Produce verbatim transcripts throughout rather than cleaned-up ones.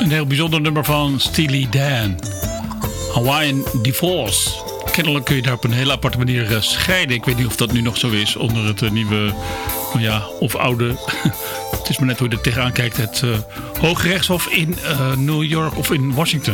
Een heel bijzonder nummer van Steely Dan. Hawaiian Divorce. Kennelijk kun je daar op een hele aparte manier uh, scheiden. Ik weet niet of dat nu nog zo is onder het uh, nieuwe, nou ja, of oude... Het is maar net hoe je er tegenaan kijkt. Het uh, Hoge Rechtshof in uh, New York of in Washington.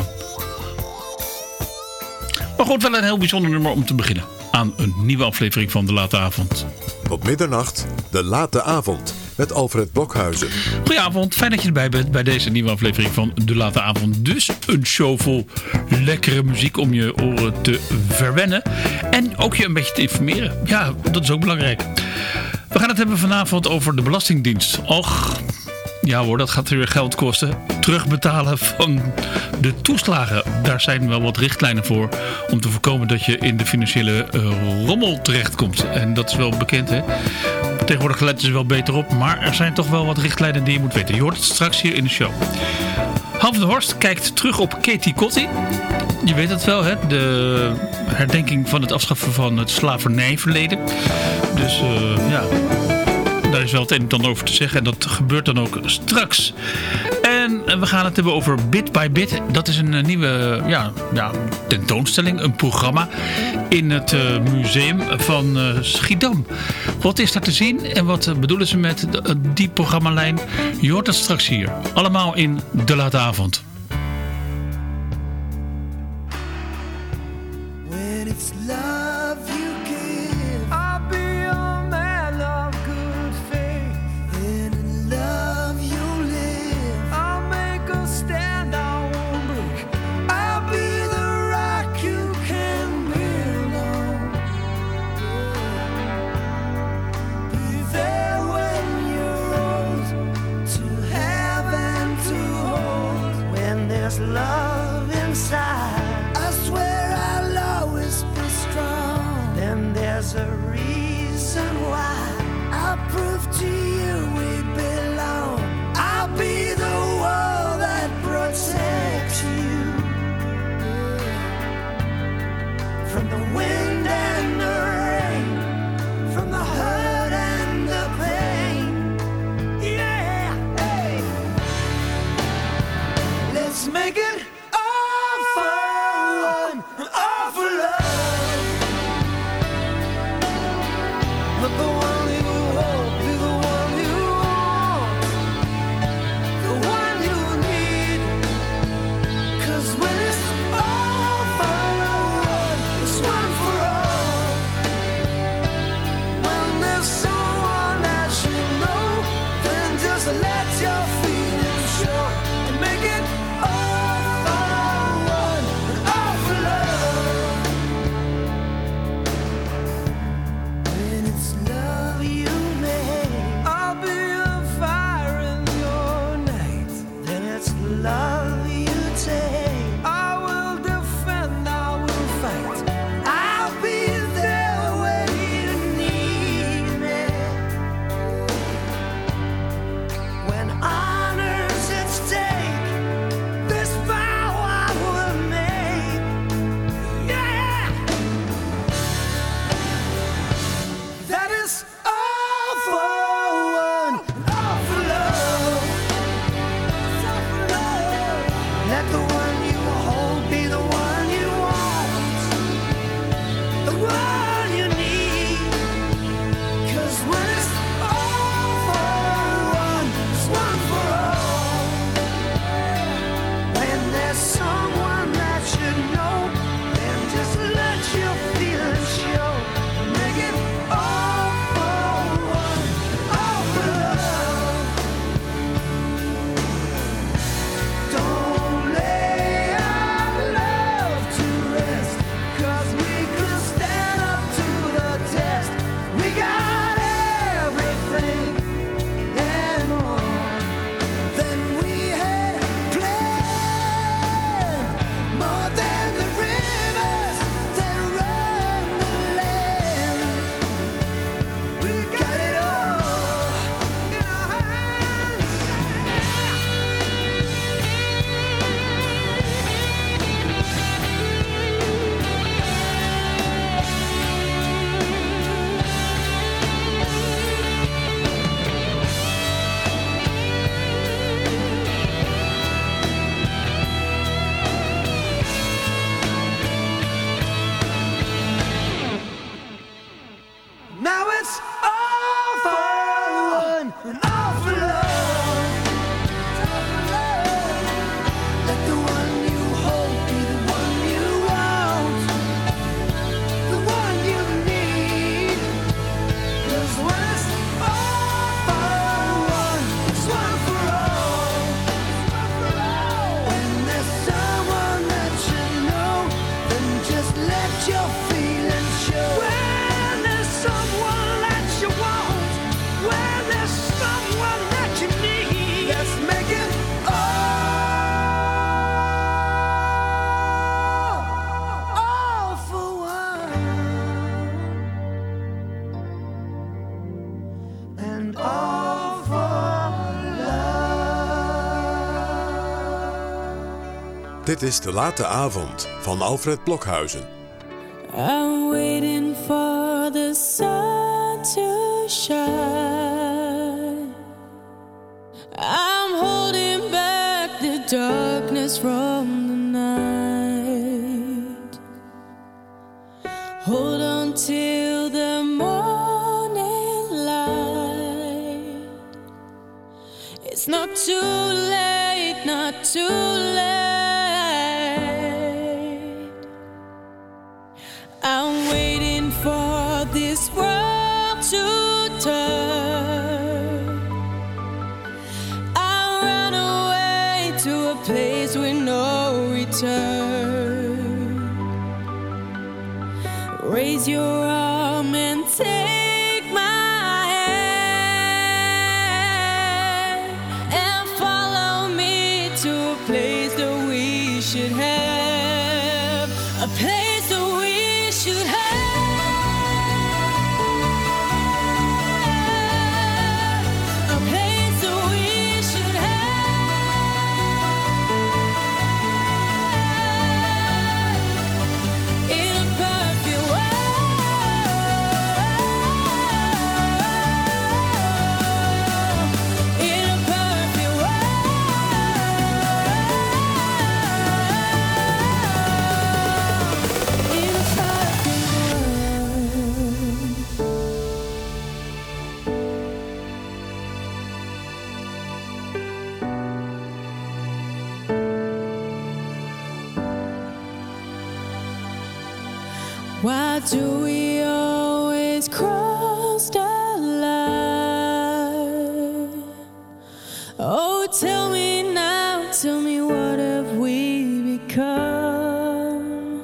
Maar goed, wel een heel bijzonder nummer om te beginnen. Aan een nieuwe aflevering van De Late Avond. Op middernacht, De Late Avond. Met Alfred Blokhuizen. Goedenavond, fijn dat je erbij bent bij deze nieuwe aflevering van De Late Avond. Dus een show vol lekkere muziek om je oren te verwennen. En ook je een beetje te informeren. Ja, dat is ook belangrijk. We gaan het hebben vanavond over de Belastingdienst. Och, ja hoor, dat gaat weer geld kosten. Terugbetalen van de toeslagen. Daar zijn wel wat richtlijnen voor. Om te voorkomen dat je in de financiële uh, rommel terechtkomt. En dat is wel bekend, hè. Tegenwoordig letten ze wel beter op. Maar er zijn toch wel wat richtlijnen die je moet weten. Je hoort het straks hier in de show. Han van der Horst kijkt terug op Katie Kotti. Je weet het wel, hè? De herdenking van het afschaffen van het slavernijverleden. Dus uh, ja, daar is wel het een en ander over te zeggen. En dat gebeurt dan ook straks. En we gaan het hebben over Bit by Bit. Dat is een nieuwe ja, ja, tentoonstelling, een programma in het uh, museum van uh, Schiedam. Wat is daar te zien en wat uh, bedoelen ze met de, uh, die programmalijn? Je hoort het straks hier. Allemaal in De Late Avond. When it's love you give, I'll be a man of good faith. Then in love you live, I'll make a stand, I won't break. I'll be the rock you can build on. Be there when you're old, to have and to hold. When there's love inside, I swear I'll always be strong. Then there's a reason why I'll prove to you we belong. I'll be the wall that protects you from the wind and the rain, from the hurt and the pain. Yeah, hey. Let's make it all for one, all for love. Let the one you hold be the one you want, the one you need. 'Cause when it's all for one, it's one for all. When there's someone that you know, then just let your feelings show and make it all for one and all for love. When it's love Dit is De Late Avond van Alfred Blokhuizen. I'm waiting for the sun to shine. I'm holding back the darkness from the night. Hold on till the morning light. It's not too late, not too late. I'm waiting for this world to turn. I'll run away to a place with no return. Raise your arm and take my hand and follow me to a place that we should have. A place that we should have. A place that we should have. In a perfect world. In a perfect world. In a perfect Why do we always cross the line? Oh, tell me now, tell me what have we become?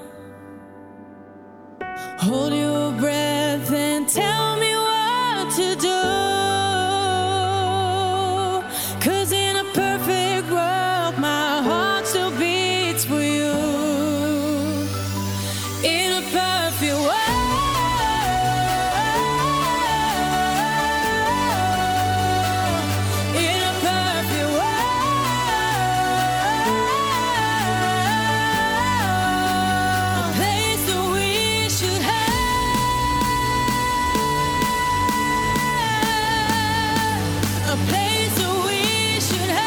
Hold your breath and tell me what to do. 'Cause in a perfect world, my heart still beats for you. In a perfect world. In a perfect world. A place that we should have. A place that we should have.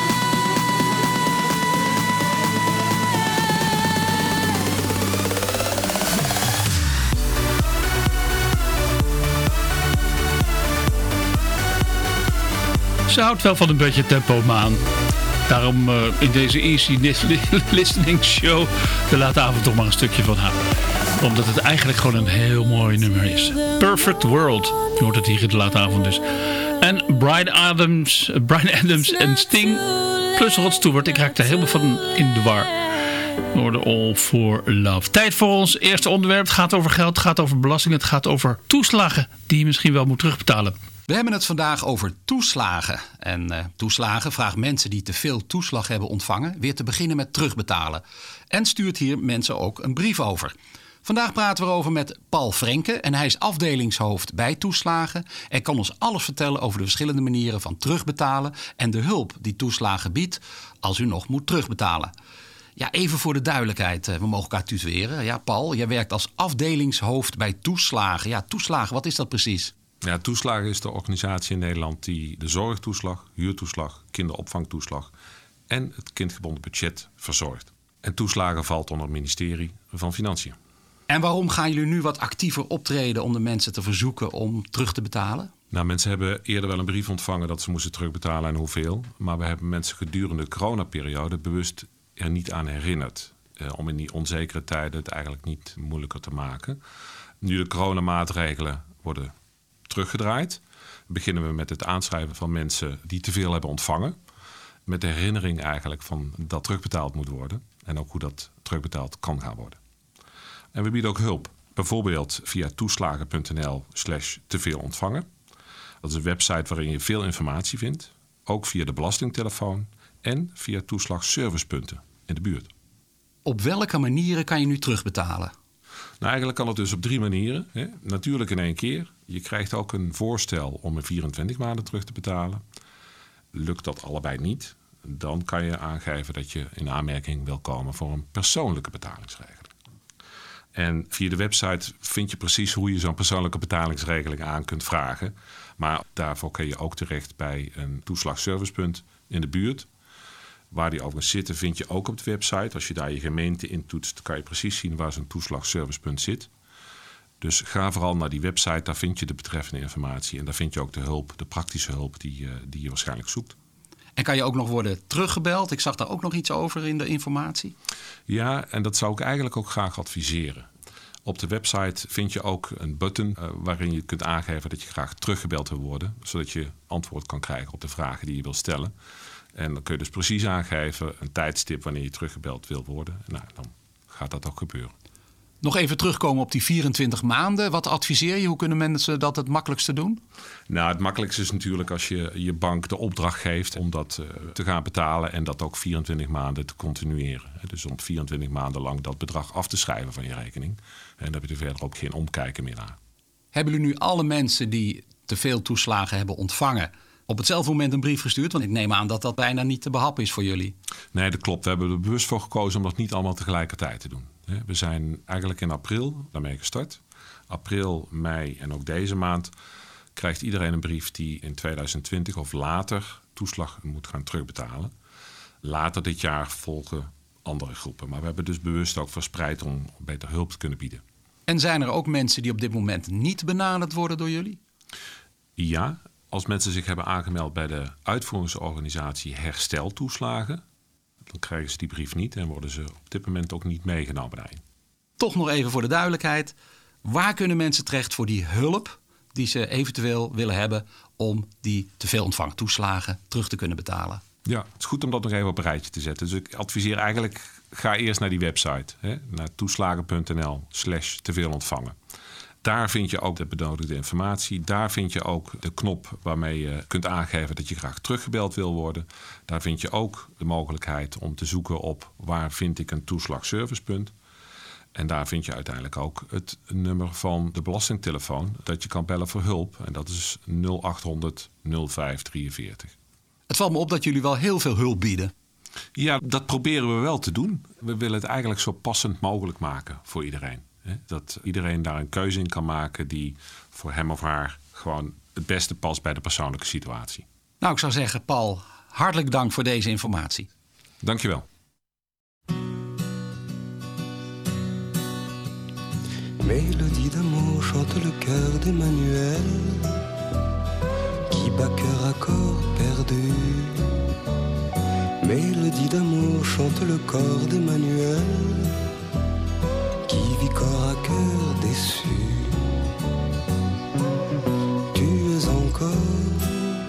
Ze houdt wel van een beetje tempo, maan. Daarom uh, in deze Easy Listening Show De Late Avond toch maar een stukje van haar. Omdat het eigenlijk gewoon een heel mooi nummer is. Perfect World. Je hoort het hier in De Late Avond dus. En Bryan Adams, uh, Bryan Adams en Sting plus Rod Stewart. Ik raakte helemaal van in de war. We hoorden All for Love. Tijd voor ons eerste onderwerp. Het gaat over geld, het gaat over belasting. Het gaat over toeslagen die je misschien wel moet terugbetalen. We hebben het vandaag over toeslagen. En uh, toeslagen vraagt mensen die te veel toeslag hebben ontvangen weer te beginnen met terugbetalen. En stuurt hier mensen ook een brief over. Vandaag praten we erover met Paul Frenke en hij is afdelingshoofd bij toeslagen en kan ons alles vertellen over de verschillende manieren van terugbetalen en de hulp die toeslagen biedt als u nog moet terugbetalen. Ja, even voor de duidelijkheid, we mogen elkaar tutoyeren. Ja, Paul, jij werkt als afdelingshoofd bij toeslagen. Ja, toeslagen, wat is dat precies? Ja, toeslagen is de organisatie in Nederland die de zorgtoeslag, huurtoeslag, kinderopvangtoeslag en het kindgebonden budget verzorgt. En toeslagen valt onder het ministerie van Financiën. En waarom gaan jullie nu wat actiever optreden om de mensen te verzoeken om terug te betalen? Nou, mensen hebben eerder wel een brief ontvangen dat ze moesten terugbetalen en hoeveel. Maar we hebben mensen gedurende de coronaperiode bewust er niet aan herinnerd. Eh, om in die onzekere tijden het eigenlijk niet moeilijker te maken. Nu de coronamaatregelen worden teruggedraaid, beginnen we met het aanschrijven van mensen die te veel hebben ontvangen. Met de herinnering eigenlijk van dat terugbetaald moet worden. En ook hoe dat terugbetaald kan gaan worden. En we bieden ook hulp. Bijvoorbeeld via toeslagen.nl slash te veel ontvangen. Dat is een website waarin je veel informatie vindt. Ook via de belastingtelefoon en via toeslagservicepunten in de buurt. Op welke manieren kan je nu terugbetalen? Nou, eigenlijk kan het dus op drie manieren. Hè. Natuurlijk in één keer. Je krijgt ook een voorstel om in vierentwintig maanden terug te betalen. Lukt dat allebei niet, dan kan je aangeven dat je in aanmerking wil komen voor een persoonlijke betalingsregeling. En via de website vind je precies hoe je zo'n persoonlijke betalingsregeling aan kunt vragen. Maar daarvoor kun je ook terecht bij een toeslagservicepunt in de buurt. Waar die overigens zitten vind je ook op de website. Als je daar je gemeente intoetst, kan je precies zien waar zo'n toeslagservicepunt zit. Dus ga vooral naar die website, daar vind je de betreffende informatie. En daar vind je ook de hulp, de praktische hulp die, uh, die je waarschijnlijk zoekt. En kan je ook nog worden teruggebeld? Ik zag daar ook nog iets over in de informatie. Ja, en dat zou ik eigenlijk ook graag adviseren. Op de website vind je ook een button uh, waarin je kunt aangeven dat je graag teruggebeld wil worden. Zodat je antwoord kan krijgen op de vragen die je wilt stellen. En dan kun je dus precies aangeven een tijdstip wanneer je teruggebeld wil worden. Nou, dan gaat dat ook gebeuren. Nog even terugkomen op die vierentwintig maanden. Wat adviseer je? Hoe kunnen mensen dat het makkelijkste doen? Nou, het makkelijkste is natuurlijk als je je bank de opdracht geeft om dat uh, te gaan betalen en dat ook vierentwintig maanden te continueren. Dus om vierentwintig maanden lang dat bedrag af te schrijven van je rekening. En dan heb je er verder ook geen omkijken meer naar. Hebben jullie nu alle mensen die te veel toeslagen hebben ontvangen op hetzelfde moment een brief gestuurd? Want ik neem aan dat dat bijna niet te behappen is voor jullie. Nee, dat klopt. We hebben er bewust voor gekozen om dat niet allemaal tegelijkertijd te doen. We zijn eigenlijk in april daarmee gestart. April, mei en ook deze maand krijgt iedereen een brief die in tweeduizend twintig of later toeslag moet gaan terugbetalen. Later dit jaar volgen andere groepen. Maar we hebben dus bewust ook verspreid om beter hulp te kunnen bieden. En zijn er ook mensen die op dit moment niet benaderd worden door jullie? Ja, als mensen zich hebben aangemeld bij de uitvoeringsorganisatie Hersteltoeslagen, dan krijgen ze die brief niet en worden ze op dit moment ook niet meegenomen daarin. Toch nog even voor de duidelijkheid. Waar kunnen mensen terecht voor die hulp die ze eventueel willen hebben om die te veel ontvangen toeslagen terug te kunnen betalen? Ja, het is goed om dat nog even op een rijtje te zetten. Dus ik adviseer eigenlijk, ga eerst naar die website. Hè, naar toeslagen.nl slash te veel ontvangen. Daar vind je ook de benodigde informatie. Daar vind je ook de knop waarmee je kunt aangeven dat je graag teruggebeld wil worden. Daar vind je ook de mogelijkheid om te zoeken op waar vind ik een toeslagservicepunt. En daar vind je uiteindelijk ook het nummer van de belastingtelefoon dat je kan bellen voor hulp. En dat is nul acht honderd nul vijf drieënveertig. Het valt me op dat jullie wel heel veel hulp bieden. Ja, dat proberen we wel te doen. We willen het eigenlijk zo passend mogelijk maken voor iedereen. Dat iedereen daar een keuze in kan maken die voor hem of haar gewoon het beste past bij de persoonlijke situatie. Nou, ik zou zeggen, Paul, hartelijk dank voor deze informatie. Dankjewel. Mélodie d'amour chante le cœur d'Emmanuel qui bat cœur à corps perdu. Mélodie d'amour chante le corps d'Emmanuel qui vit corps à cœur déçu. Tu es encore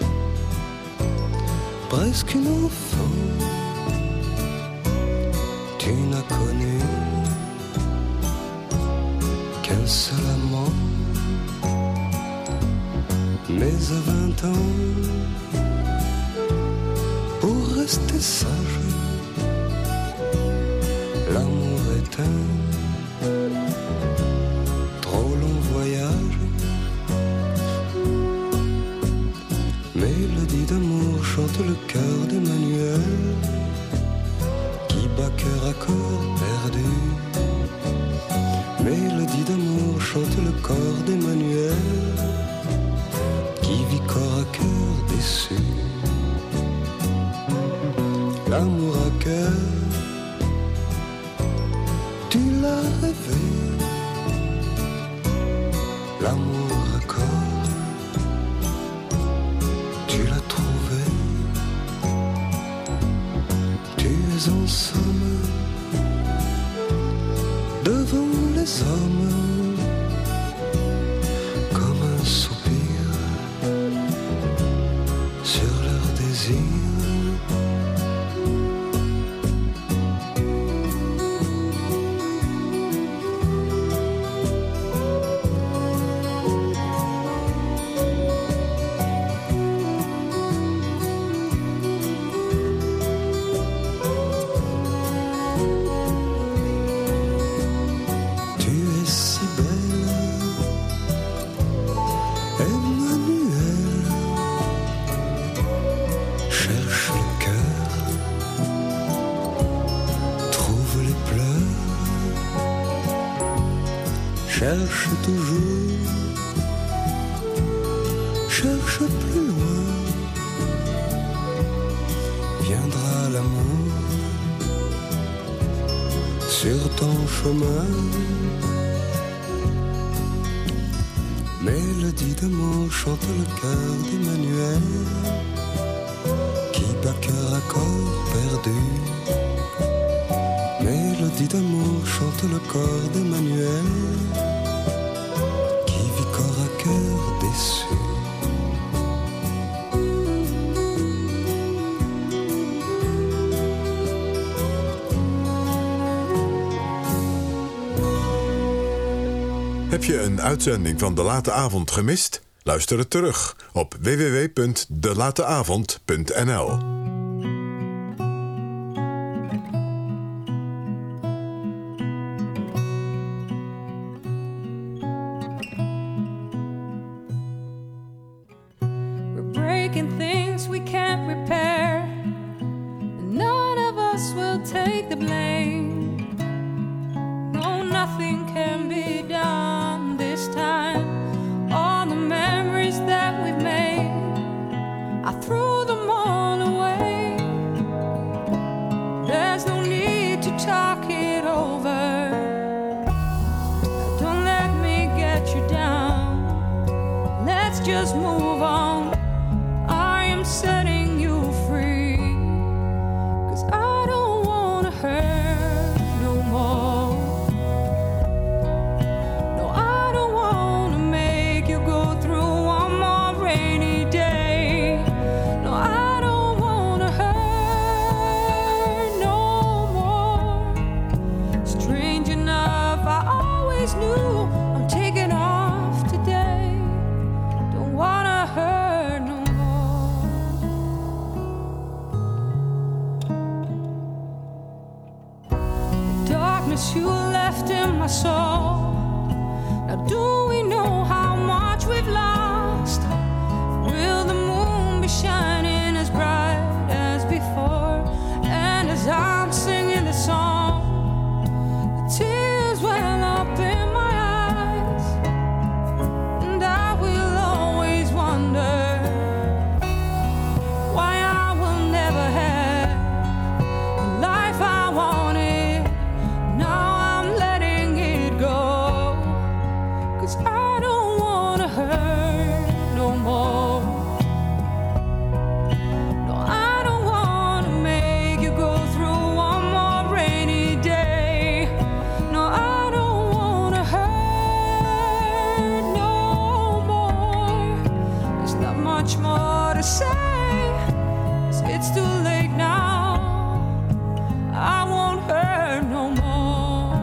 presque une enfant. Tu n'as connu qu'un seul amant. Mais à vingt ans, pour rester sage, l'amour est un trop long voyage. Mélodie d'amour chante le cœur d'Emmanuel qui bat cœur à corps perdu. Mélodie d'amour chante le corps d'Emmanuel qui vit corps à cœur déçu. L'amour à cœur, tu l'as rêvé. L'amour à corps, tu l'as trouvé. Tu es en somme devant les hommes comme un soupir sur leur désir. cherche toujours, cherche plus loin, viendra l'amour sur ton chemin. Mélodie d'amour chante le cœur d'Emmanuel, qui bat cœur à corps perdu. Mélodie d'amour chante le corps d'Emmanuel, qui vit corps à cœur déçu. Heb je een uitzending van De Late Avond gemist? Luister het terug op w w w punt de late avond punt n l. We're breaking things we can't repair, and none of us will take the blame. No, nothing can be done this time. All the memories that we've made, I threw them all away. There's no need to talk it over. Don't let me get you down. Let's just move on. I am setting you free, 'cause I don't wanna hurt no more. No, I don't wanna make you go through one more rainy day. No, I don't wanna hurt no more. Strange enough, I always knew I'm taking off today. Don't wanna hurt no more. The darkness you left in my soul. Now do we know how much we've lost? Will the moon be shining as bright as before? And as I'm singing the song, the tears well up in my eyes, and I will always wonder why I will never have the life I wanted. Now I'm letting it go, 'cause I don't wanna hurt no more. No, I don't wanna make you go through one more rainy day. No, I don't wanna hurt no more. There's not much more to say, 'cause it's too late now. I won't hurt no more.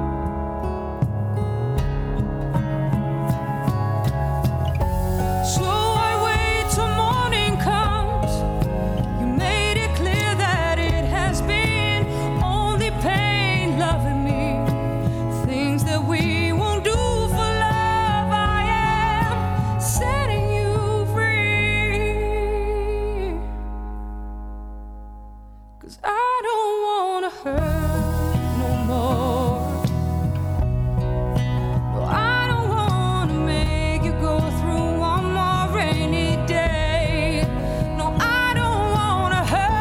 So I wait till morning comes. You made it clear that it has been only pain loving me. Things that we won't do for love. I am setting you free, 'cause I don't wanna hurt no more. No, I don't wanna make you go through one more rainy day. No, I don't wanna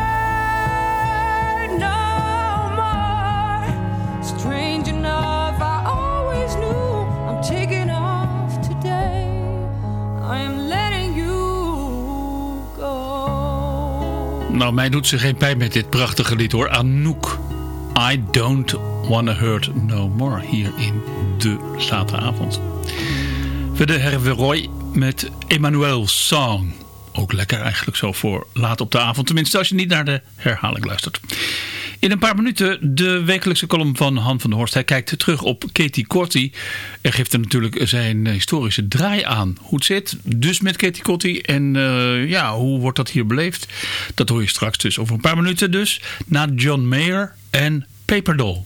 hurt no more. Strange enough, I always knew I'm taking off today. I am letting you go. Nou, mij doet ze geen pijn met dit prachtige lied hoor. Anouk. I don't wanna hurt no more. Hier in De Late Avond. Verder hebben we Roy met Emmanuel's Song. Ook lekker eigenlijk zo voor laat op de avond. Tenminste als je niet naar de herhaling luistert. In een paar minuten de wekelijkse column van Han van der Horst. Hij kijkt terug op Katie Cotty. En geeft er natuurlijk zijn historische draai aan. Hoe het zit dus met Katie Cotty. En uh, ja, hoe wordt dat hier beleefd? Dat hoor je straks dus over een paar minuten dus. Na John Mayer en Paper Doll.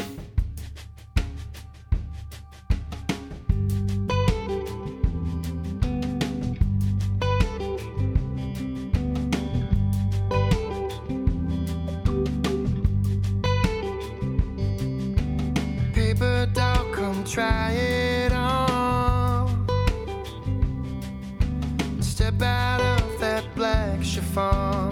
Paper doll, come try it on. chiffon.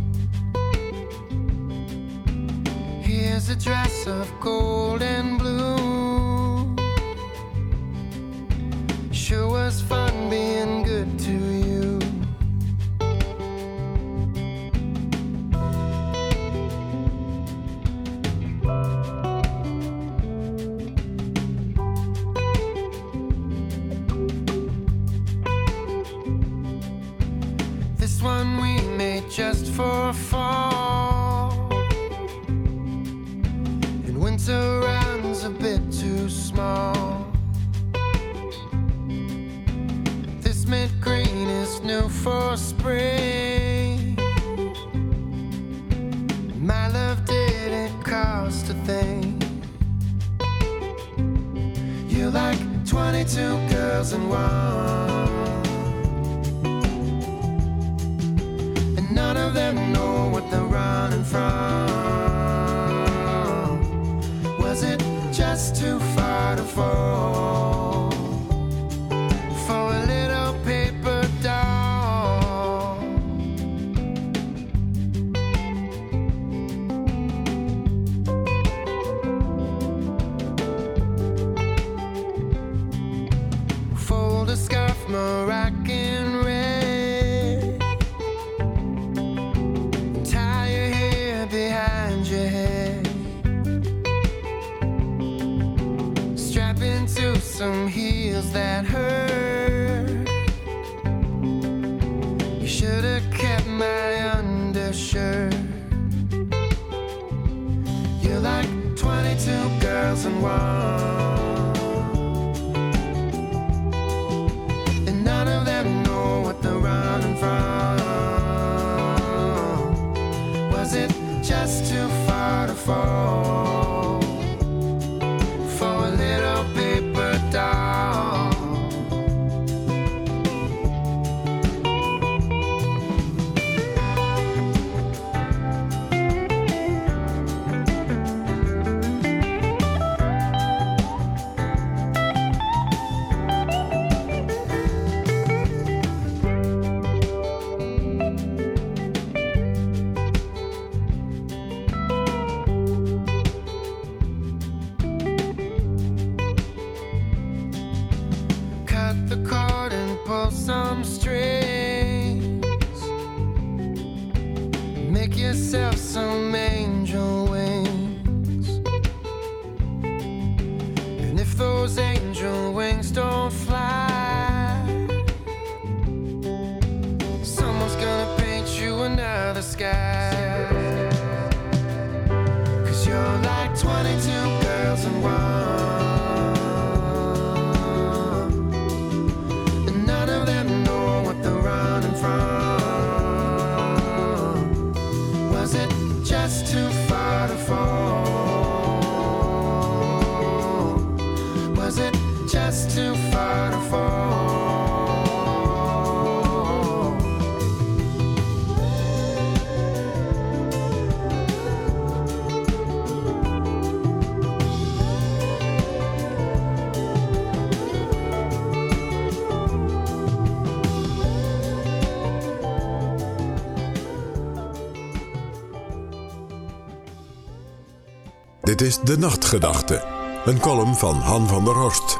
Here's a dress of gold and blue. Sure was fun being good to you. This one we made just for fall. And winter round's a bit too small. This mint green is new for spring. My love didn't cost a thing. You're like twenty-two girls in one. None of them know what they're running from. Was it just too far to fall for a little paper doll? Fold a scarf, Moroccan red. Behind your head, strap into some heels that hurt. You should have kept my undershirt. You're like twenty-two girls in one, and none of them know what they're running from. Was it just too far to fall for a little paper doll? Some strings, make yourself some angel wings. And if those angel wings don't fly, someone's gonna paint you another sky. 'Cause you're like twenty-two girls in one. Was it just too far to fall? Was it just too far to fall? Dit is De Nachtgedachte, een column van Han van der Horst.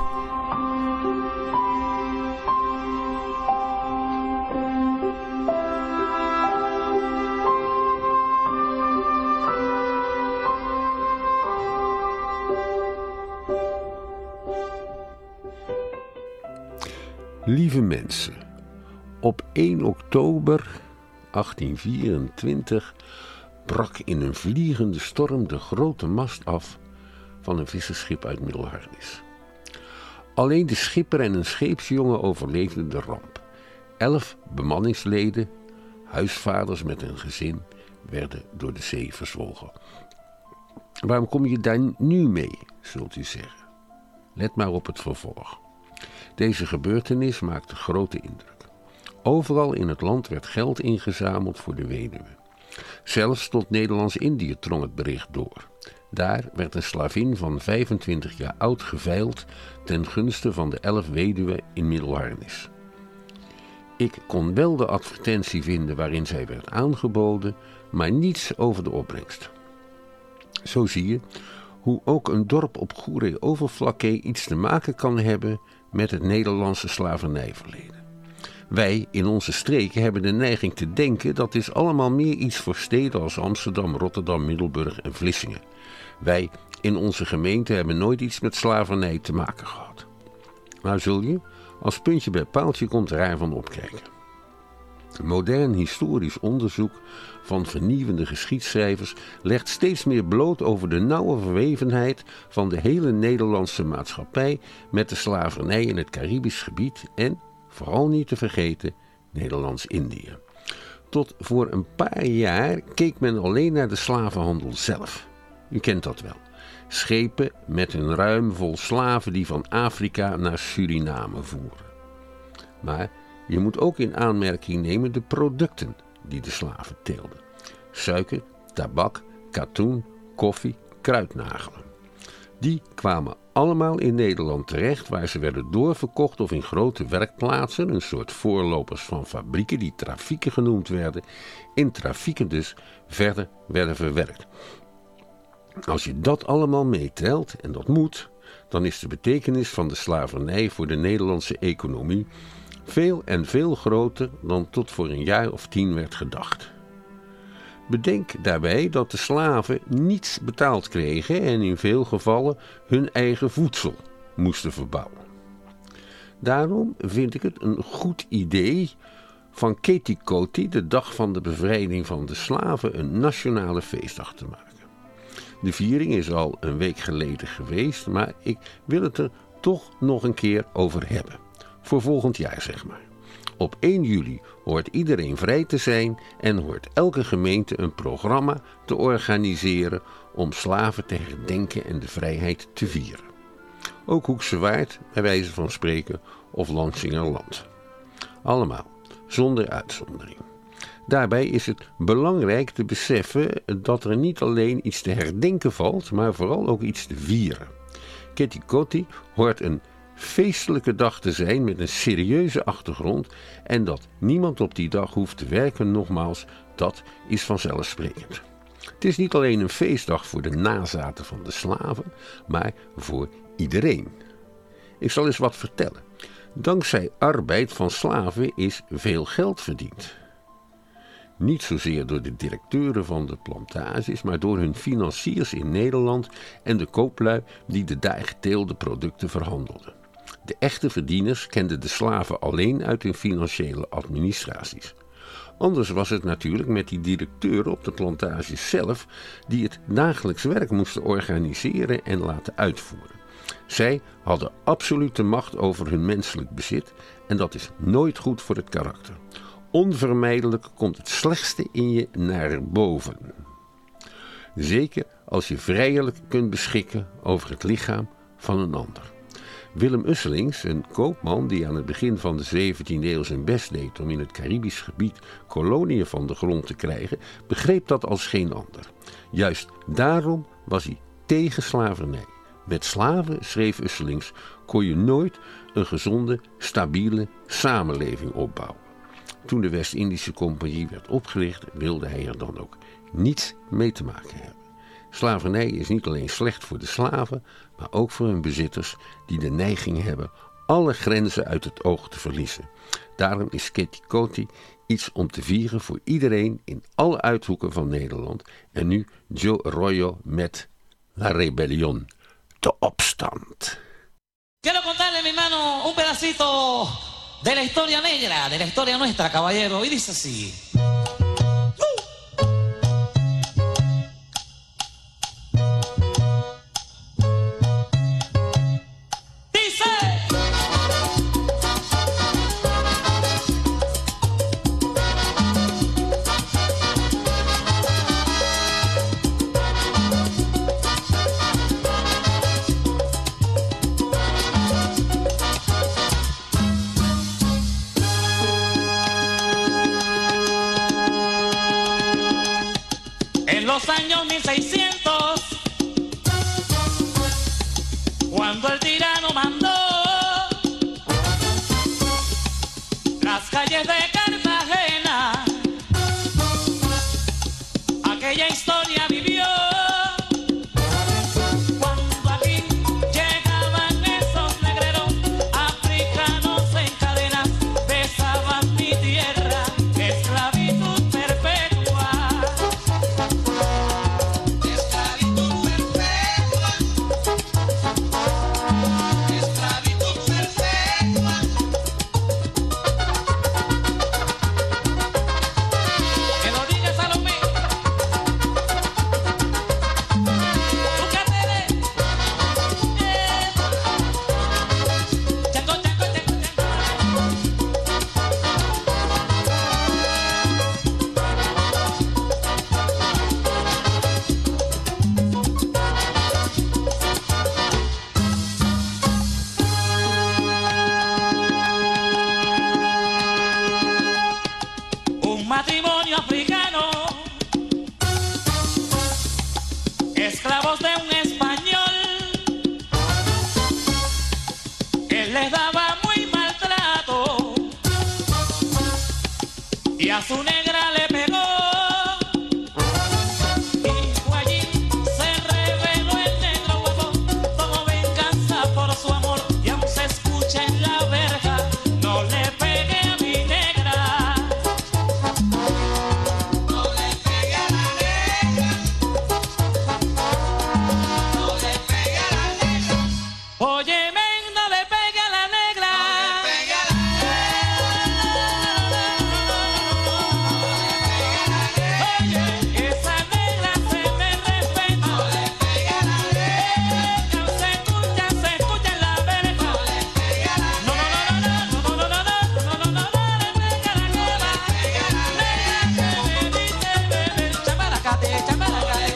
Lieve mensen, op één oktober achttien vierentwintig brak in een vliegende storm de grote mast af van een vissersschip uit Middelharnis. Alleen de schipper en een scheepsjongen overleefden de ramp. Elf bemanningsleden, huisvaders met een gezin, werden door de zee verzwolgen. Waarom kom je daar nu mee, zult u zeggen? Let maar op het vervolg. Deze gebeurtenis maakte grote indruk. Overal in het land werd geld ingezameld voor de weduwe. Zelfs tot Nederlands-Indië drong het bericht door. Daar werd een slavin van vijfentwintig jaar oud geveild ten gunste van de elf weduwen in Middelharnis. Ik kon wel de advertentie vinden waarin zij werd aangeboden, maar niets over de opbrengst. Zo zie je hoe ook een dorp op Goeree-Overflakkee iets te maken kan hebben met het Nederlandse slavernijverleden. Wij in onze streken hebben de neiging te denken dat dit allemaal meer iets voor steden als Amsterdam, Rotterdam, Middelburg en Vlissingen. Wij in onze gemeente hebben nooit iets met slavernij te maken gehad. Maar zul je, als puntje bij paaltje komt, raar van opkijken. Modern historisch onderzoek van vernieuwende geschiedschrijvers legt steeds meer bloot over de nauwe verwevenheid van de hele Nederlandse maatschappij met de slavernij in het Caribisch gebied en, vooral niet te vergeten, Nederlands-Indië. Tot voor een paar jaar keek men alleen naar de slavenhandel zelf. U kent dat wel. Schepen met een ruim vol slaven die van Afrika naar Suriname voeren. Maar je moet ook in aanmerking nemen de producten die de slaven teelden. Suiker, tabak, katoen, koffie, kruidnagelen. Die kwamen allemaal in Nederland terecht, waar ze werden doorverkocht of in grote werkplaatsen, een soort voorlopers van fabrieken die trafieken genoemd werden, in trafieken dus verder werden verwerkt. Als je dat allemaal meetelt, en dat moet, dan is de betekenis van de slavernij voor de Nederlandse economie veel en veel groter dan tot voor een jaar of tien werd gedacht. Bedenk daarbij dat de slaven niets betaald kregen en in veel gevallen hun eigen voedsel moesten verbouwen. Daarom vind ik het een goed idee van Ketikoti de dag van de bevrijding van de slaven een nationale feestdag te maken. De viering is al een week geleden geweest, maar ik wil het er toch nog een keer over hebben. Voor volgend jaar, zeg maar. Op één juli hoort iedereen vrij te zijn en hoort elke gemeente een programma te organiseren om slaven te herdenken en de vrijheid te vieren. Ook Hoekse Waard, bij wijze van spreken, of Lansingerland. Allemaal, zonder uitzondering. Daarbij is het belangrijk te beseffen dat er niet alleen iets te herdenken valt, maar vooral ook iets te vieren. Ketikoti hoort een feestelijke dag te zijn met een serieuze achtergrond en dat niemand op die dag hoeft te werken, nogmaals, dat is vanzelfsprekend. Het is niet alleen een feestdag voor de nazaten van de slaven, maar voor iedereen. Ik zal eens wat vertellen. Dankzij arbeid van slaven is veel geld verdiend. Niet zozeer door de directeuren van de plantages, maar door hun financiers in Nederland en de kooplui die de daar geteelde producten verhandelden. De echte verdieners kenden de slaven alleen uit hun financiële administraties. Anders was het natuurlijk met die directeuren op de plantages zelf die het dagelijks werk moesten organiseren en laten uitvoeren. Zij hadden absolute macht over hun menselijk bezit en dat is nooit goed voor het karakter. Onvermijdelijk komt het slechtste in je naar boven. Zeker als je vrijelijk kunt beschikken over het lichaam van een ander. Willem Usselings, een koopman die aan het begin van de zeventiende eeuw zijn best deed om in het Caribisch gebied koloniën van de grond te krijgen, begreep dat als geen ander. Juist daarom was hij tegen slavernij. Met slaven, schreef Usselings, kon je nooit een gezonde, stabiele samenleving opbouwen. Toen de West-Indische Compagnie werd opgericht, wilde hij er dan ook niets mee te maken hebben. Slavernij is niet alleen slecht voor de slaven, maar ook voor hun bezitters die de neiging hebben alle grenzen uit het oog te verliezen. Daarom is Ketikoti iets om te vieren voor iedereen in alle uithoeken van Nederland. En nu Joe Arroyo met La Rebelión, de opstand. Quiero contarle, mi mano, un pedacito de la historia negra, de la historia nuestra, caballero, y dice así. Los años mil seiscientos, cuando el tirano mandó, las calles desde Cartagena. Aquella historia vivió cuando aquí llegaban esos negreros africanos en cadenas, besaban mi tierra, esclavitud perpetua. Esclavitud perpetua. Esclavitud perpetua. Que lo diga Salomé. Un matrimonio africano, esclavos de un español, él les daba muy maltrato y a su negra le pegó. Y fue allí, se reveló el negro huevo, tomó venganza por su amor y aún se escucha en la verja: no le pegue a mi negra. No le pegue a la negra. No le pegue a la negra. Óyeme, no le pegue a la negra. No le pegue a la negra. Oye, esa negra se me respeta. No le pegue a la negra. Ya se escucha, se escucha en la verja. No le pegue a la negra. No, no, no, no, no, no, no, no, no, no, no le pegue a la negra. Negra que me dice bebé, chamaracate, chamaracate.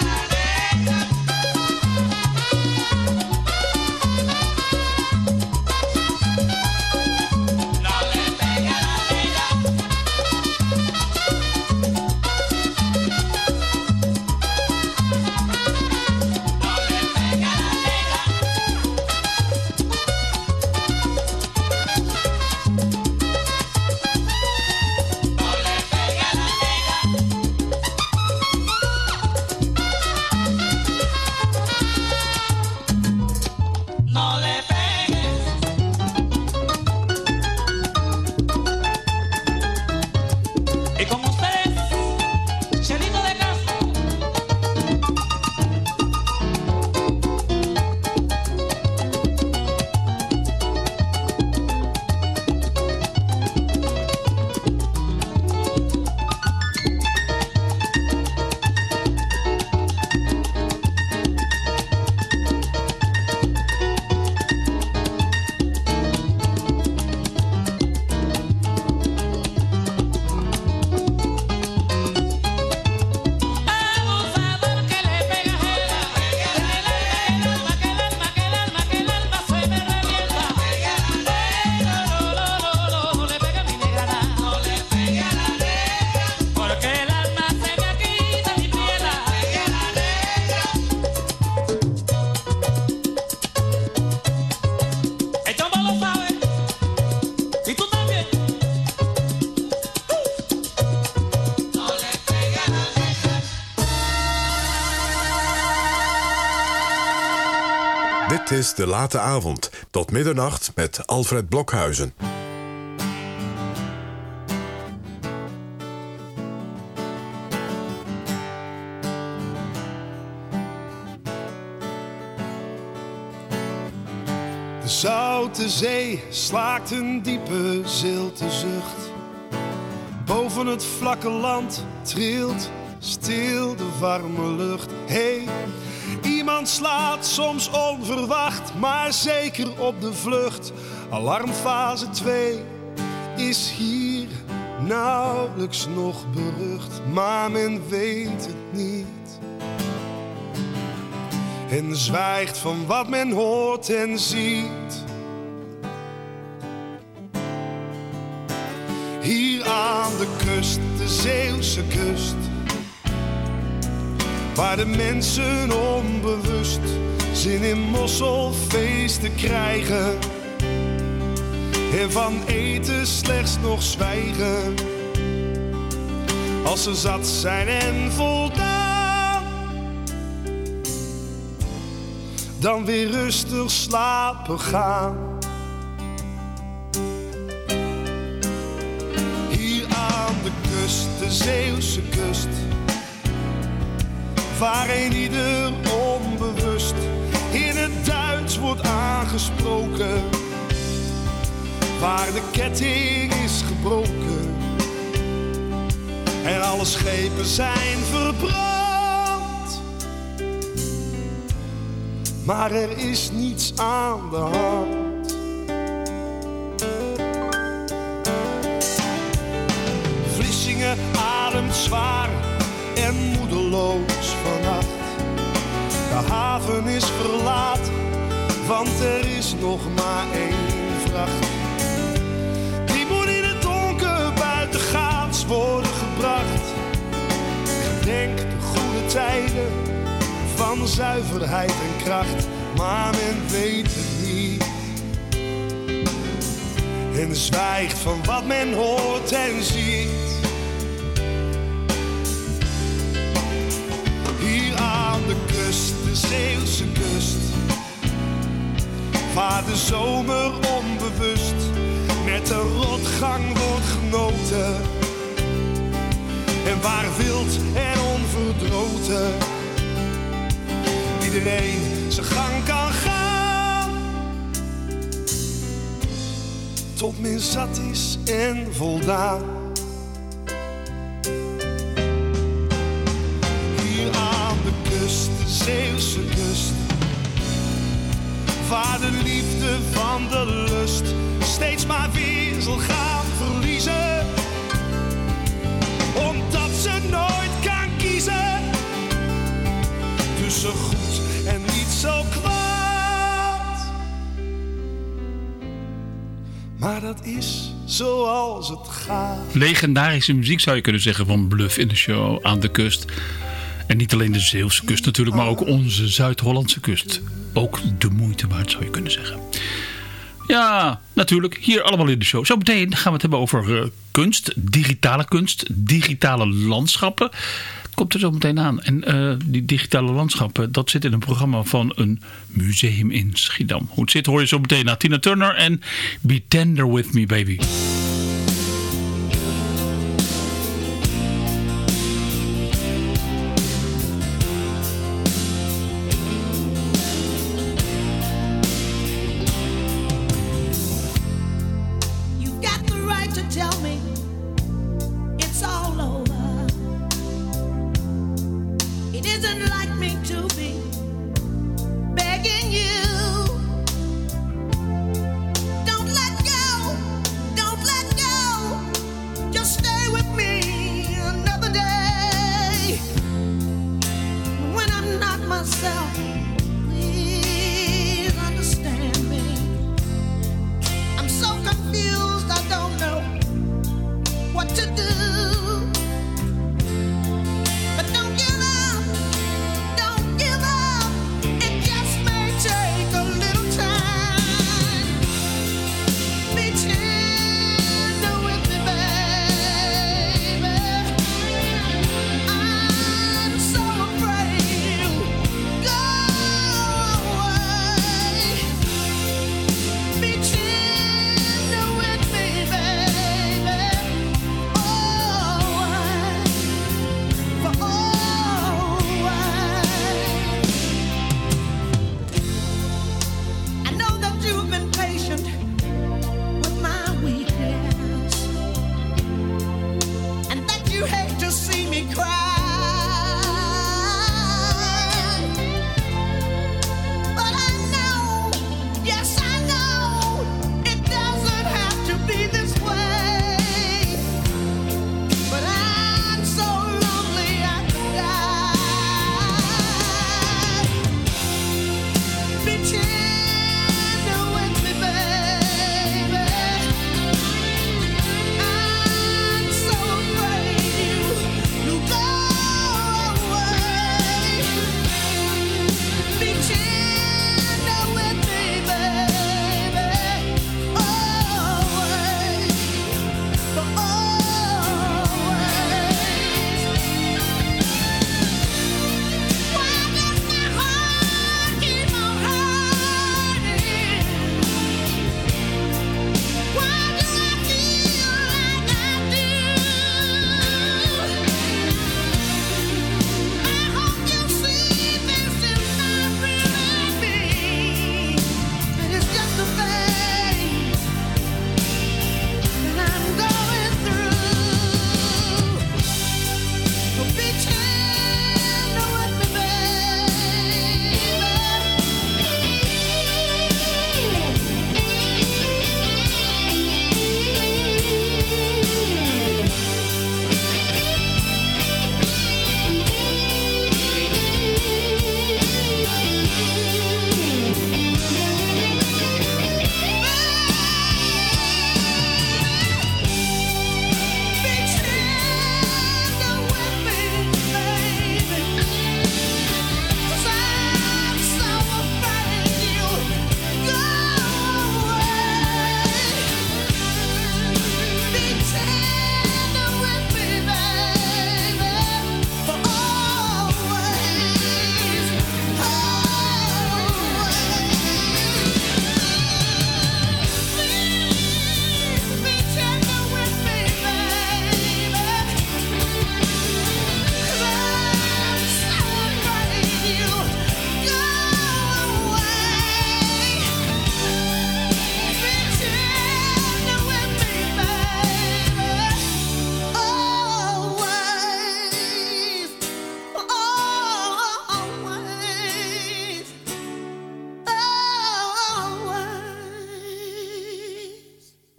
No le pegue a la negra. No le pegue a la negra. No le pegue a la negra. No le pegues. Y con ustedes, Chelito de Castro. Abusador que le pega a ella. Que el alma, que el alma, que el alma, que el alma se me revienta. No, no, no, no, no le pegue a mi negra. No le pegue a la negra. Porque el alma se me quita mi piedra. Pegue a la negra. El chombo lo sabe. Y tú también. No le pegue a la negra. Dit is De Late Avond, tot middernacht met Alfred Blokhuizen. De zoute zee slaakt een diepe zilte zucht. Boven het vlakke land trilt stil de warme lucht. Hey, iemand slaat soms onverwacht, maar zeker op de vlucht. Alarmfase twee is hier nauwelijks nog berucht, maar men weet het niet. En zwijgt van wat men hoort en ziet. Hier aan de kust, de Zeeuwse kust, waar de mensen onbewust zin in mosselfeesten krijgen. en van eten slechts nog zwijgen. Als ze zat zijn en voldaan, dan weer rustig slapen gaan. Hier aan de kust, de Zeeuwse kust, waar een ieder onbewust in het Duits wordt aangesproken, waar de ketting is gebroken en alle schepen zijn verbrand. Maar er is niets aan de hand. Vlissingen ademt zwaar en moedeloos vannacht. De haven is verlaten, want er is nog maar één vracht. Die moet in het donker buitengaats worden gebracht. Gedenk de goede tijden van zuiverheid en kracht, maar men weet het niet. En zwijgt van wat men hoort en ziet. Hier aan de kust, de Zeeuwse kust, waar de zomer onbewust met de rotgang wordt genoten. En waar wild en onverdroten iedereen zijn gang kan gaan, tot men zat is en voldaan. Hier aan de kust, de Zeeuwse kust, waar de liefde van de lust steeds maar weer zal gaan verliezen, omdat ze nooit kan kiezen tussen goed en niet zo kwaad. Maar dat is zoals het gaat. Legendarische muziek zou je kunnen zeggen van Bluff in de show aan de kust. En niet alleen de Zeeuwse kust natuurlijk, maar ook onze Zuid-Hollandse kust. Ook de moeite waard zou je kunnen zeggen. Ja, natuurlijk. Hier allemaal in de show. Zo meteen gaan we het hebben over uh, kunst, digitale kunst, digitale landschappen. Het komt er zo meteen aan. En uh, die digitale landschappen, dat zit in een programma van een museum in Schiedam. Hoe het zit hoor je zo meteen naar Tina Turner en Be Tender With Me Baby. Don't let go, don't let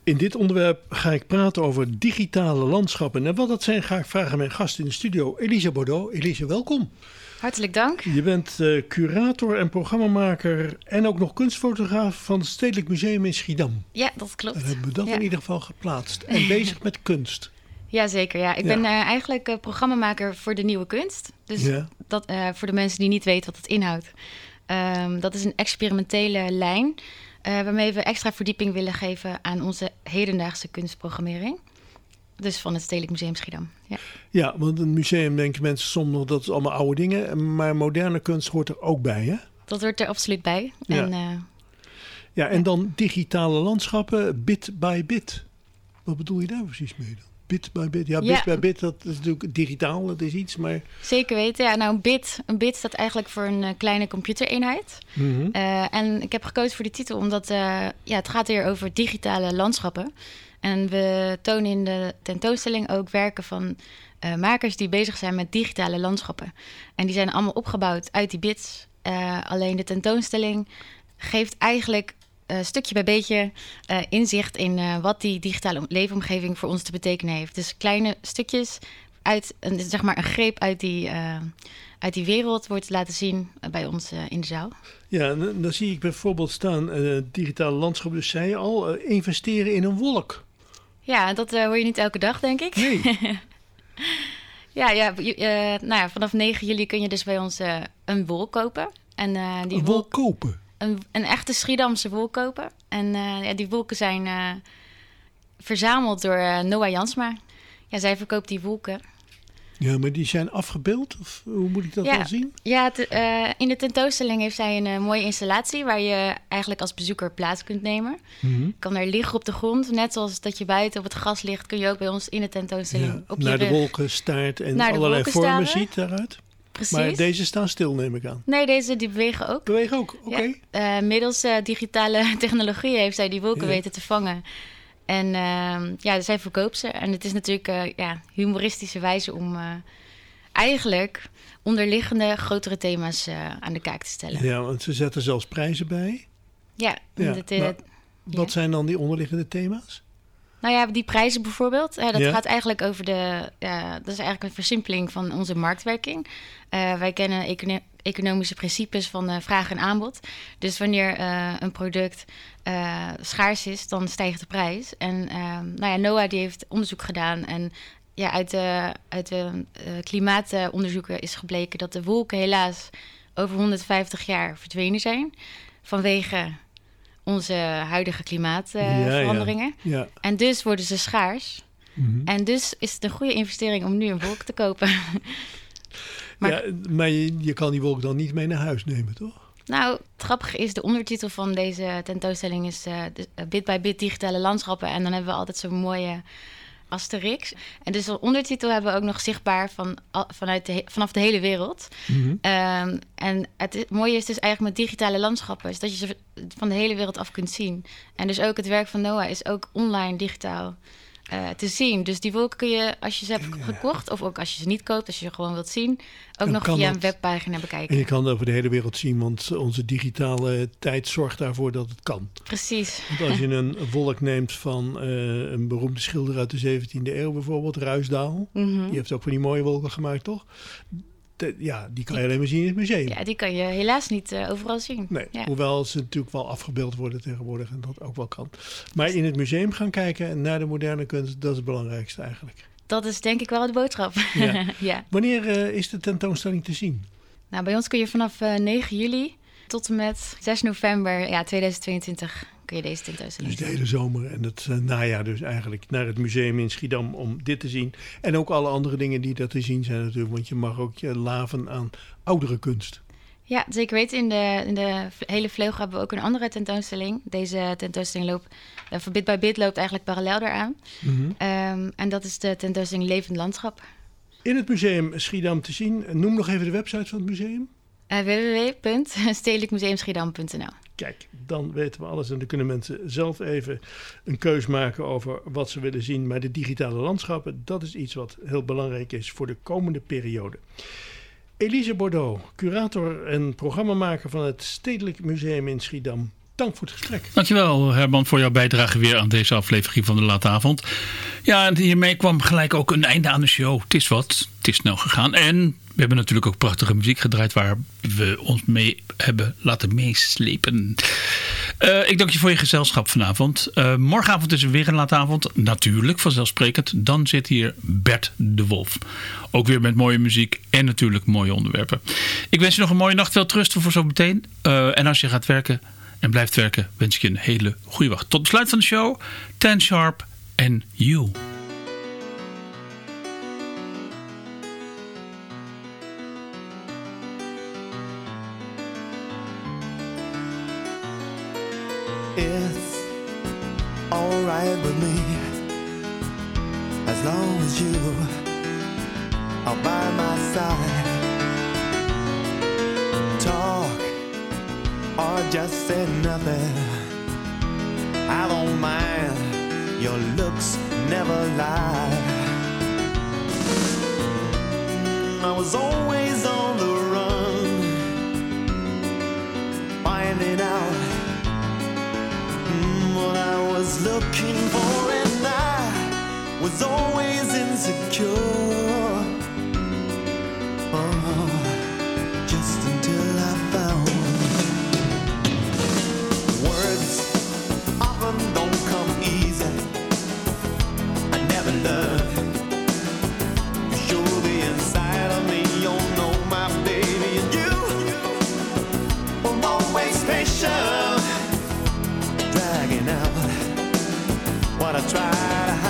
In dit onderwerp ga ik praten over digitale landschappen. En wat dat zijn, ga ik vragen aan mijn gast in de studio, Elise Bordeaux. Elise, welkom. Hartelijk dank. Je bent uh, curator en programmamaker en ook nog kunstfotograaf van het Stedelijk Museum in Schiedam. Ja, dat klopt. Dan hebben we dat ja. in ieder geval geplaatst. En bezig met kunst. Jazeker, ja. Ik Ja. ben uh, eigenlijk uh, programmamaker voor de nieuwe kunst. Dus Ja. dat, uh, voor de mensen die niet weten wat het inhoudt. Um, dat is een experimentele lijn uh, waarmee we extra verdieping willen geven aan onze hedendaagse kunstprogrammering. Dus van het Stedelijk Museum Schiedam. Ja, Ja, want een museum denken mensen soms nog dat is allemaal oude dingen. Maar moderne kunst hoort er ook bij, hè? dat hoort er absoluut bij. Ja. En, uh, Ja, en dan digitale landschappen, bit by bit. Wat bedoel je daar precies mee dan? Bit by bit. Ja, bit Ja. by bit, dat is natuurlijk digitaal, dat is iets, maar... zeker weten. Ja, nou, een bit, een bit staat eigenlijk voor een uh, kleine computereenheid. Mhm. Uh, en ik heb gekozen voor die titel omdat uh, ja, het gaat hier over digitale landschappen. En we tonen in de tentoonstelling ook werken van uh, makers die bezig zijn met digitale landschappen. En die zijn allemaal opgebouwd uit die bits. Uh, alleen de tentoonstelling geeft eigenlijk uh, stukje bij beetje uh, inzicht in uh, wat die digitale leefomgeving voor ons te betekenen heeft. Dus kleine stukjes uit een, zeg maar een greep uit die, uh, uit die wereld wordt laten zien bij ons uh, in de zaal. Ja, en dan zie ik bijvoorbeeld staan, uh, digitale landschappen, dus zei je al, uh, investeren in een wolk. Ja, dat uh, hoor je niet elke dag, denk ik. Nee. ja, ja, uh, nou ja, vanaf negen juli kun je dus bij ons uh, een wolk kopen. En, uh, die Een wolk kopen? Een, een echte Schiedamse wolk kopen. En uh, ja, die wolken zijn uh, verzameld door uh, Noah Jansma. Ja, zij verkoopt die wolken. Ja, maar die zijn afgebeeld? Of hoe moet ik dat ja, dan zien? Ja, te, uh, in de tentoonstelling heeft zij een uh, mooie installatie waar je eigenlijk als bezoeker plaats kunt nemen. Mm-hmm. Je kan er liggen op de grond. Net zoals dat je buiten op het gras ligt, kun je ook bij ons in de tentoonstelling Ja, op je naar de rug. wolken staart en Naar de allerlei wolken vormen staren. ziet daaruit. Precies. Maar deze staan stil, neem ik aan. Nee, deze die bewegen ook. Bewegen ook, oké. Okay. Ja. Uh, middels uh, digitale technologie heeft zij die wolken Ja. weten te vangen. En uh, ja, zij verkoopt ze. En het is natuurlijk uh, ja, humoristische wijze om uh, eigenlijk onderliggende grotere thema's uh, aan de kaak te stellen. Ja, want ze zetten zelfs prijzen bij. Ja, Ja, dat, uh, maar wat ja. zijn dan die onderliggende thema's? Nou ja, die prijzen bijvoorbeeld, uh, dat Ja. gaat eigenlijk over de... Uh, dat is eigenlijk een versimpeling van onze marktwerking. Uh, wij kennen econo- economische principes van uh, vraag en aanbod. Dus wanneer uh, een product uh, schaars is, dan stijgt de prijs. En uh, nou ja, Noah die heeft onderzoek gedaan en ja, uit de, uit de uh, klimaatonderzoeken is gebleken dat de wolken helaas over honderdvijftig jaar verdwenen zijn vanwege onze huidige klimaatveranderingen. Ja, ja. Ja. En dus worden ze schaars. Mm-hmm. En dus is het een goede investering om nu een wolk te kopen. maar ja, maar je, je kan die wolk dan niet mee naar huis nemen, toch? Nou, het grappige is, de ondertitel van deze tentoonstelling is uh, de, uh, bit by bit digitale landschappen. En dan hebben we altijd zo'n mooie asterix. En dus de ondertitel hebben we ook nog zichtbaar van, vanuit de, vanaf de hele wereld. Mm-hmm. Um, en het mooie is dus eigenlijk met digitale landschappen is dat je ze van de hele wereld af kunt zien. En dus ook het werk van Noah is ook online digitaal uh, te zien. Dus die wolken kun je, als je ze hebt Ja. gekocht, of ook als je ze niet koopt, als je ze gewoon wilt zien, ook Dan nog kan via dat. een webpagina bekijken. En je kan het over de hele wereld zien, want onze digitale tijd zorgt daarvoor dat het kan. Precies. Want als je een wolk neemt van uh, een beroemde schilder uit de zeventiende eeuw bijvoorbeeld, Ruisdael. Mm-hmm. Die heeft ook van die mooie wolken gemaakt, toch? De, ja, die kan je alleen maar zien in het museum. Ja, die kan je helaas niet uh, overal zien. Nee, ja. hoewel ze natuurlijk wel afgebeeld worden tegenwoordig en dat ook wel kan. Maar in het museum gaan kijken naar de moderne kunst, dat is het belangrijkste eigenlijk. Dat is denk ik wel de boodschap. Ja. ja. Wanneer uh, is de tentoonstelling te zien? Nou, bij ons kun je vanaf uh, negen juli tot en met zes november ja, tweeduizend tweeëntwintig kun je deze tentoonstelling Dus de zien. hele zomer en het uh, najaar dus eigenlijk naar het museum in Schiedam om dit te zien. En ook alle andere dingen die daar te zien zijn natuurlijk, want je mag ook je laven aan oudere kunst. Ja, zeker weten. In de, in de hele vleugel hebben we ook een andere tentoonstelling. Deze tentoonstelling loopt, uh, van bit by bit loopt eigenlijk parallel daaraan. Mm-hmm. Um, en dat is de tentoonstelling Levend Landschap. In het museum Schiedam te zien. Noem nog even de website van het museum. Uh, w w w punt stedelijk museum schiedam punt n l. Kijk, dan weten we alles en dan kunnen mensen zelf even een keus maken over wat ze willen zien. Maar de digitale landschappen, dat is iets wat heel belangrijk is voor de komende periode. Elise Bordeaux, curator en programmamaker van het Stedelijk Museum in Schiedam. dank voor het gesprek. Dankjewel Herman voor jouw bijdrage weer aan deze aflevering van de Late Avond. Ja, en hiermee kwam gelijk ook een einde aan de show. Het is wat, het is snel gegaan. En we hebben natuurlijk ook prachtige muziek gedraaid waar we ons mee hebben laten meeslepen. Uh, ik dank je voor je gezelschap vanavond. Uh, morgenavond is er weer een Late Avond. Natuurlijk, vanzelfsprekend. Dan zit hier Bert de Wolf. Ook weer met mooie muziek en natuurlijk mooie onderwerpen. Ik wens je nog een mooie nacht. Wel trusten voor zo meteen. Uh, en als je gaat werken en blijft werken, wens ik je een hele goede wacht. Tot besluit van de show. Ten Sharp en You. It's alright with me as long as you are by my side. Talk or just say nothing, I don't mind, your looks never lie. I was always on the run, finding out what I was looking for, and I was always insecure. Oh, just until I found words often don't come easy. I never learned to show the inside of me. You know my baby, and you were always patient, dragging out what I try to hide.